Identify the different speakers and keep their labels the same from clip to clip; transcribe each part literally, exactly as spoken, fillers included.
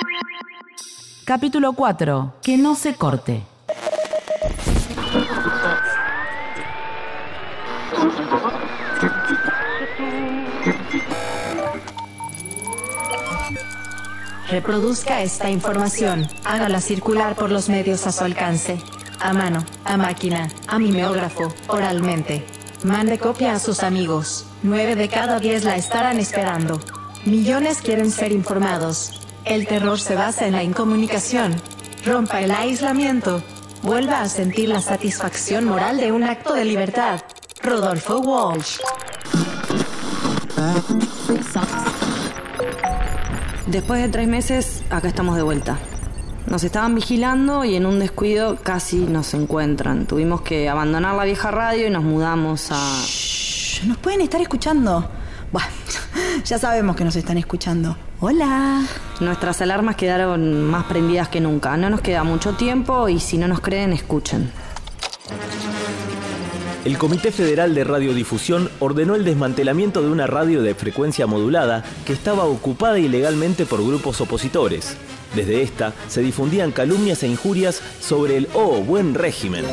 Speaker 1: Capítulo cuatro. Que no se corte.
Speaker 2: Reproduzca esta información. Hágala circular por los medios a su alcance. A mano, a máquina, a mimeógrafo, oralmente. Mande copia a sus amigos. Nueve de cada diez la estarán esperando. Millones quieren ser informados. El terror se basa en la incomunicación. Rompa el aislamiento. Vuelva a sentir la satisfacción moral de un acto de libertad. Rodolfo Walsh.
Speaker 3: Después de tres meses, acá estamos de vuelta. Nos estaban vigilando y en un descuido casi nos encuentran. Tuvimos que abandonar la vieja radio y nos mudamos a...
Speaker 4: Shh, nos pueden estar escuchando. Bueno, ya sabemos que nos están escuchando. Hola.
Speaker 3: Nuestras alarmas quedaron más prendidas que nunca. No nos queda mucho tiempo y si no nos creen, escuchen.
Speaker 5: El Comité Federal de Radiodifusión ordenó el desmantelamiento de una radio de frecuencia modulada que estaba ocupada ilegalmente por grupos opositores. Desde esta se difundían calumnias e injurias sobre el ¡oh, buen régimen!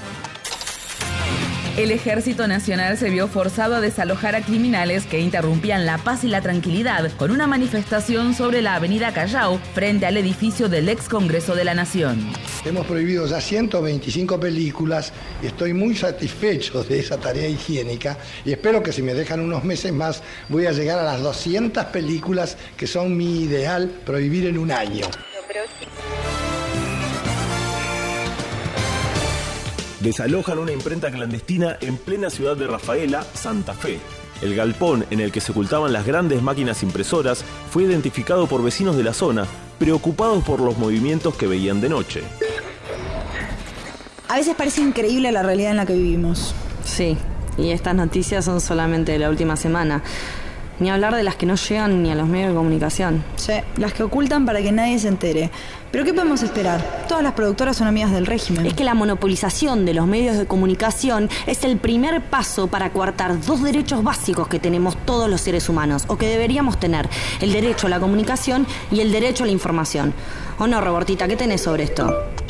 Speaker 6: El Ejército Nacional se vio forzado a desalojar a criminales que interrumpían la paz y la tranquilidad con una manifestación sobre la avenida Callao frente al edificio del ex Congreso de la Nación.
Speaker 7: Hemos prohibido ya ciento veinticinco películas y estoy muy satisfecho de esa tarea higiénica y espero que si me dejan unos meses más voy a llegar a las doscientas películas que son mi ideal prohibir en un año.
Speaker 5: Desalojan una imprenta clandestina en plena ciudad de Rafaela, Santa Fe. El galpón en el que se ocultaban las grandes máquinas impresoras fue identificado por vecinos de la zona, preocupados por los movimientos que veían de noche.
Speaker 4: A veces parece increíble la realidad en la que vivimos.
Speaker 3: Sí, y estas noticias son solamente de la última semana. Ni hablar de las que no llegan ni a los medios de comunicación.
Speaker 4: Sí, las que ocultan para que nadie se entere. ¿Pero qué podemos esperar? Todas las productoras son amigas del régimen.
Speaker 3: Es que la monopolización de los medios de comunicación es el primer paso para coartar dos derechos básicos que tenemos todos los seres humanos, o que deberíamos tener: el derecho a la comunicación y el derecho a la información. ¿O no, Robertita? ¿Qué tenés sobre esto?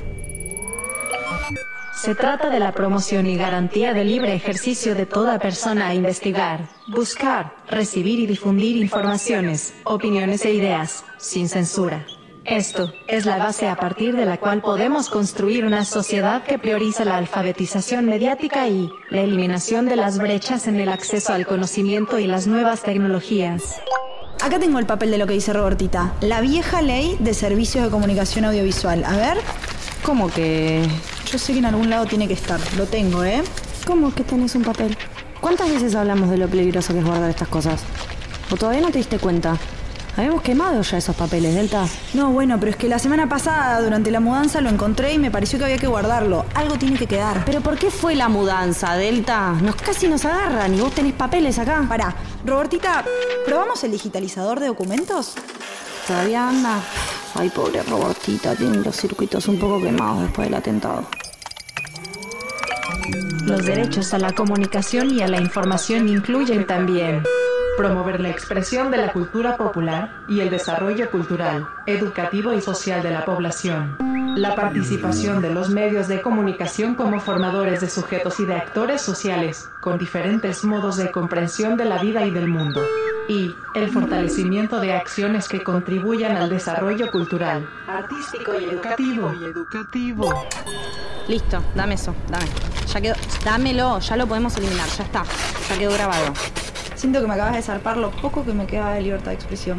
Speaker 2: Se trata de la promoción y garantía del libre ejercicio de toda persona a investigar, buscar, recibir y difundir informaciones, opiniones e ideas, sin censura. Esto es la base a partir de la cual podemos construir una sociedad que prioriza la alfabetización mediática y la eliminación de las brechas en el acceso al conocimiento y las nuevas tecnologías.
Speaker 4: Acá tengo el papel de lo que dice Robertita. La vieja ley de servicios de comunicación audiovisual. A ver.
Speaker 3: ¿Cómo que...?
Speaker 4: Yo sé que en algún lado tiene que estar. Lo tengo, ¿eh?
Speaker 3: ¿Cómo que tenés un papel? ¿Cuántas veces hablamos de lo peligroso que es guardar estas cosas? ¿O todavía no te diste cuenta? Habíamos quemado ya esos papeles, Delta.
Speaker 4: No, bueno, pero es que la semana pasada, durante la mudanza, lo encontré y me pareció que había que guardarlo. Algo tiene que quedar.
Speaker 3: ¿Pero por qué fue la mudanza, Delta? Nos casi nos agarran y vos tenés papeles acá.
Speaker 4: Pará, Robertita, ¿probamos el digitalizador de documentos?
Speaker 3: ¿Todavía anda? Ay, pobre Robertita, tiene los circuitos un poco quemados después del atentado.
Speaker 2: Los derechos a la comunicación y a la información incluyen también
Speaker 8: promover la expresión de la cultura popular y el desarrollo cultural, educativo y social de la población. La participación de los medios de comunicación como formadores de sujetos y de actores sociales, con diferentes modos de comprensión de la vida y del mundo. Y el fortalecimiento de acciones que contribuyan al desarrollo cultural, artístico y educativo. Y educativo.
Speaker 3: Listo, dame eso, dame. Ya quedó, dámelo, ya lo podemos eliminar, ya está, ya quedó grabado.
Speaker 4: Siento que me acabas de zarpar lo poco que me queda de libertad de expresión.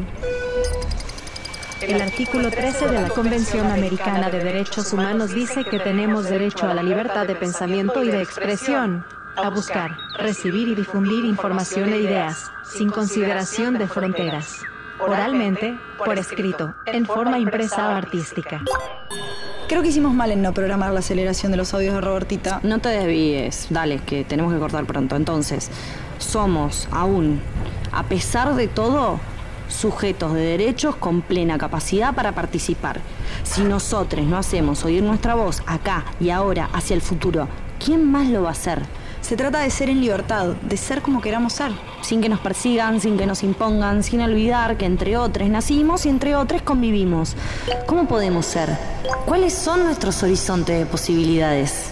Speaker 2: El artículo trece de la Convención Americana de Derechos Humanos dice que tenemos derecho a la libertad de pensamiento y de expresión, a buscar, recibir y difundir información e ideas, sin consideración de fronteras, oralmente, por escrito, en forma impresa o artística.
Speaker 4: Creo que hicimos mal en no programar la aceleración de los audios de Robertita.
Speaker 3: No te desvíes, dale, que tenemos que cortar pronto. Entonces, somos aún, a pesar de todo, sujetos de derechos con plena capacidad para participar. Si nosotros no hacemos oír nuestra voz acá y ahora hacia el futuro, ¿quién más lo va a hacer?
Speaker 4: Se trata de ser en libertad, de ser como queramos ser.
Speaker 3: Sin que nos persigan, sin que nos impongan, sin olvidar que entre otros nacimos y entre otros convivimos. ¿Cómo podemos ser? ¿Cuáles son nuestros horizontes de posibilidades?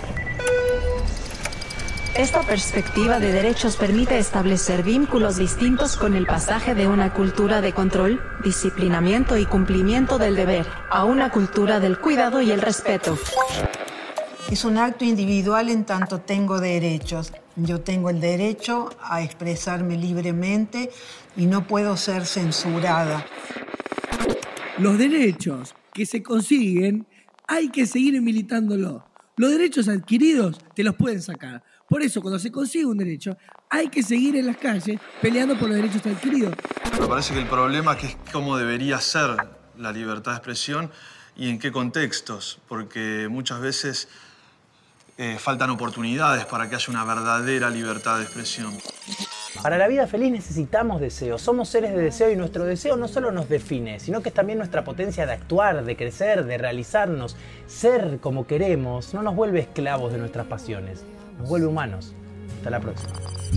Speaker 2: Esta perspectiva de derechos permite establecer vínculos distintos con el pasaje de una cultura de control, disciplinamiento y cumplimiento del deber, a una cultura del cuidado y el respeto.
Speaker 9: Es un acto individual en tanto tengo derechos. Yo tengo el derecho a expresarme libremente y no puedo ser censurada.
Speaker 10: Los derechos que se consiguen hay que seguir militándolos. Los derechos adquiridos te los pueden sacar. Por eso, cuando se consigue un derecho, hay que seguir en las calles peleando por los derechos adquiridos.
Speaker 11: Me parece que el problema es que es cómo debería ser la libertad de expresión y en qué contextos, porque muchas veces eh, faltan oportunidades para que haya una verdadera libertad de expresión.
Speaker 12: Para la vida feliz necesitamos deseo. Somos seres de deseo y nuestro deseo no solo nos define, sino que es también nuestra potencia de actuar, de crecer, de realizarnos. Ser como queremos no nos vuelve esclavos de nuestras pasiones, nos vuelve humanos. Hasta la próxima.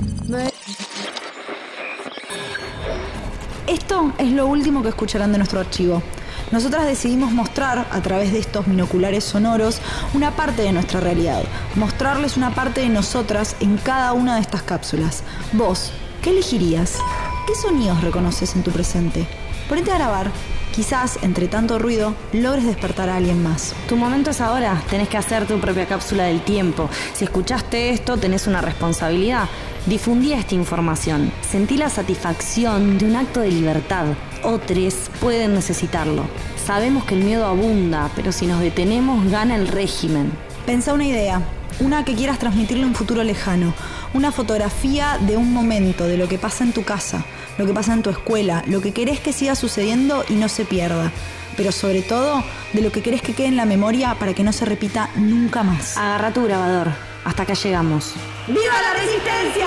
Speaker 4: Esto es lo último que escucharán de nuestro archivo. Nosotras decidimos mostrar, a través de estos binoculares sonoros, una parte de nuestra realidad. Mostrarles una parte de nosotras en cada una de estas cápsulas. Vos, ¿qué elegirías? ¿Qué sonidos reconoces en tu presente? Ponete a grabar. Quizás, entre tanto ruido, logres despertar a alguien más.
Speaker 3: Tu momento es ahora. Tenés que hacer tu propia cápsula del tiempo. Si escuchaste esto, tenés una responsabilidad. Difundí esta información. Sentí la satisfacción de un acto de libertad. Otros pueden necesitarlo. Sabemos que el miedo abunda, pero si nos detenemos, gana el régimen.
Speaker 4: Pensá una idea. Una que quieras transmitirle a un futuro lejano. Una fotografía de un momento, de lo que pasa en tu casa, lo que pasa en tu escuela, lo que querés que siga sucediendo y no se pierda. Pero sobre todo, de lo que querés que quede en la memoria para que no se repita nunca más.
Speaker 3: Agarra tu grabador. Hasta acá llegamos.
Speaker 4: ¡Viva la resistencia!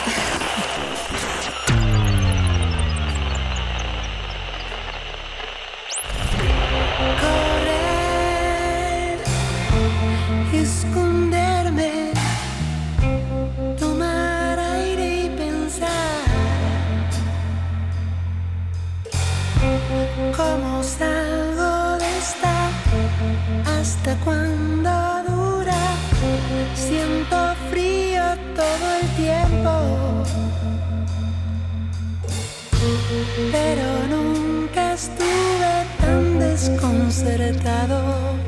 Speaker 13: Esconderme, tomar aire y pensar cómo salgo de esta, hasta cuándo dura. Siento frío todo el tiempo, pero nunca estuve tan desconcertado.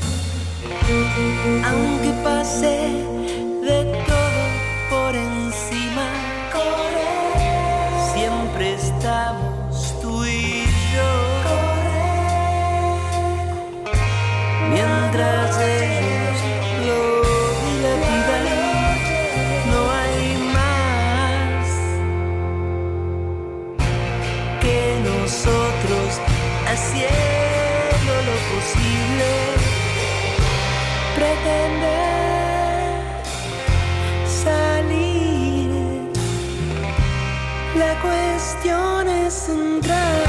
Speaker 13: Aunque pasé de todo por encima, correr, siempre estamos tú y yo. Correr, mientras ellos lo dilapidan, no hay más que nosotros haciendo lo posible. Pretender salir, la cuestión es entrar.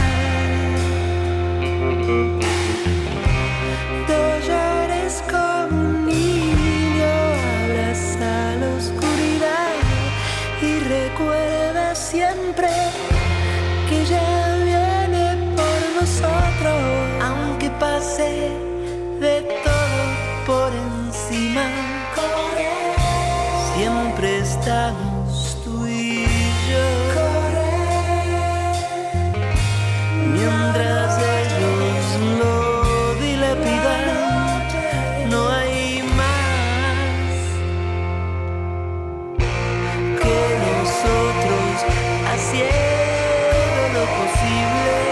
Speaker 13: No llores como un niño, abraza la oscuridad y recuerda siempre que ya viene por nosotros, aunque pase de todo por encima, correr, siempre estamos tú y yo. Correr, mientras ellos lo dilapidan, no hay más que nosotros haciendo lo posible.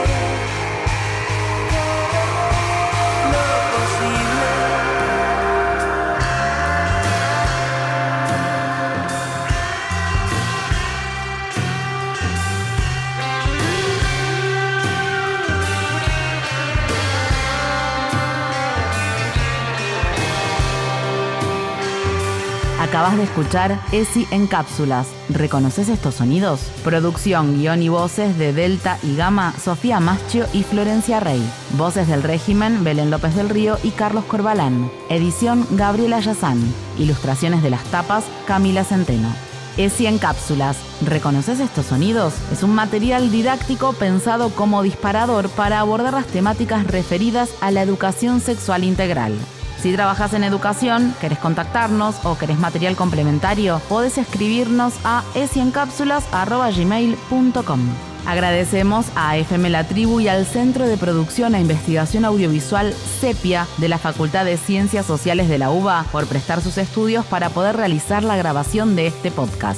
Speaker 1: Acabas de escuchar ESI en cápsulas. ¿Reconoces estos sonidos? Producción, guión y voces de Delta y Gamma, Sofía Maschio y Florencia Rey. Voces del régimen, Belén López del Río y Carlos Corbalán. Edición, Gabriela Yazán. Ilustraciones de las tapas, Camila Centeno. ESI en cápsulas. ¿Reconoces estos sonidos? Es un material didáctico pensado como disparador para abordar las temáticas referidas a la educación sexual integral. Si trabajas en educación, querés contactarnos o querés material complementario, podés escribirnos a esiencápsulas arroba gmail punto com. Agradecemos a F M La Tribu y al Centro de Producción e Investigación Audiovisual CEPIA de la Facultad de Ciencias Sociales de la UBA por prestar sus estudios para poder realizar la grabación de este podcast.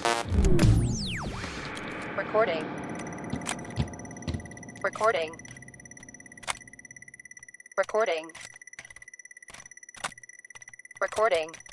Speaker 14: Recording. Recording. Recording. Recording.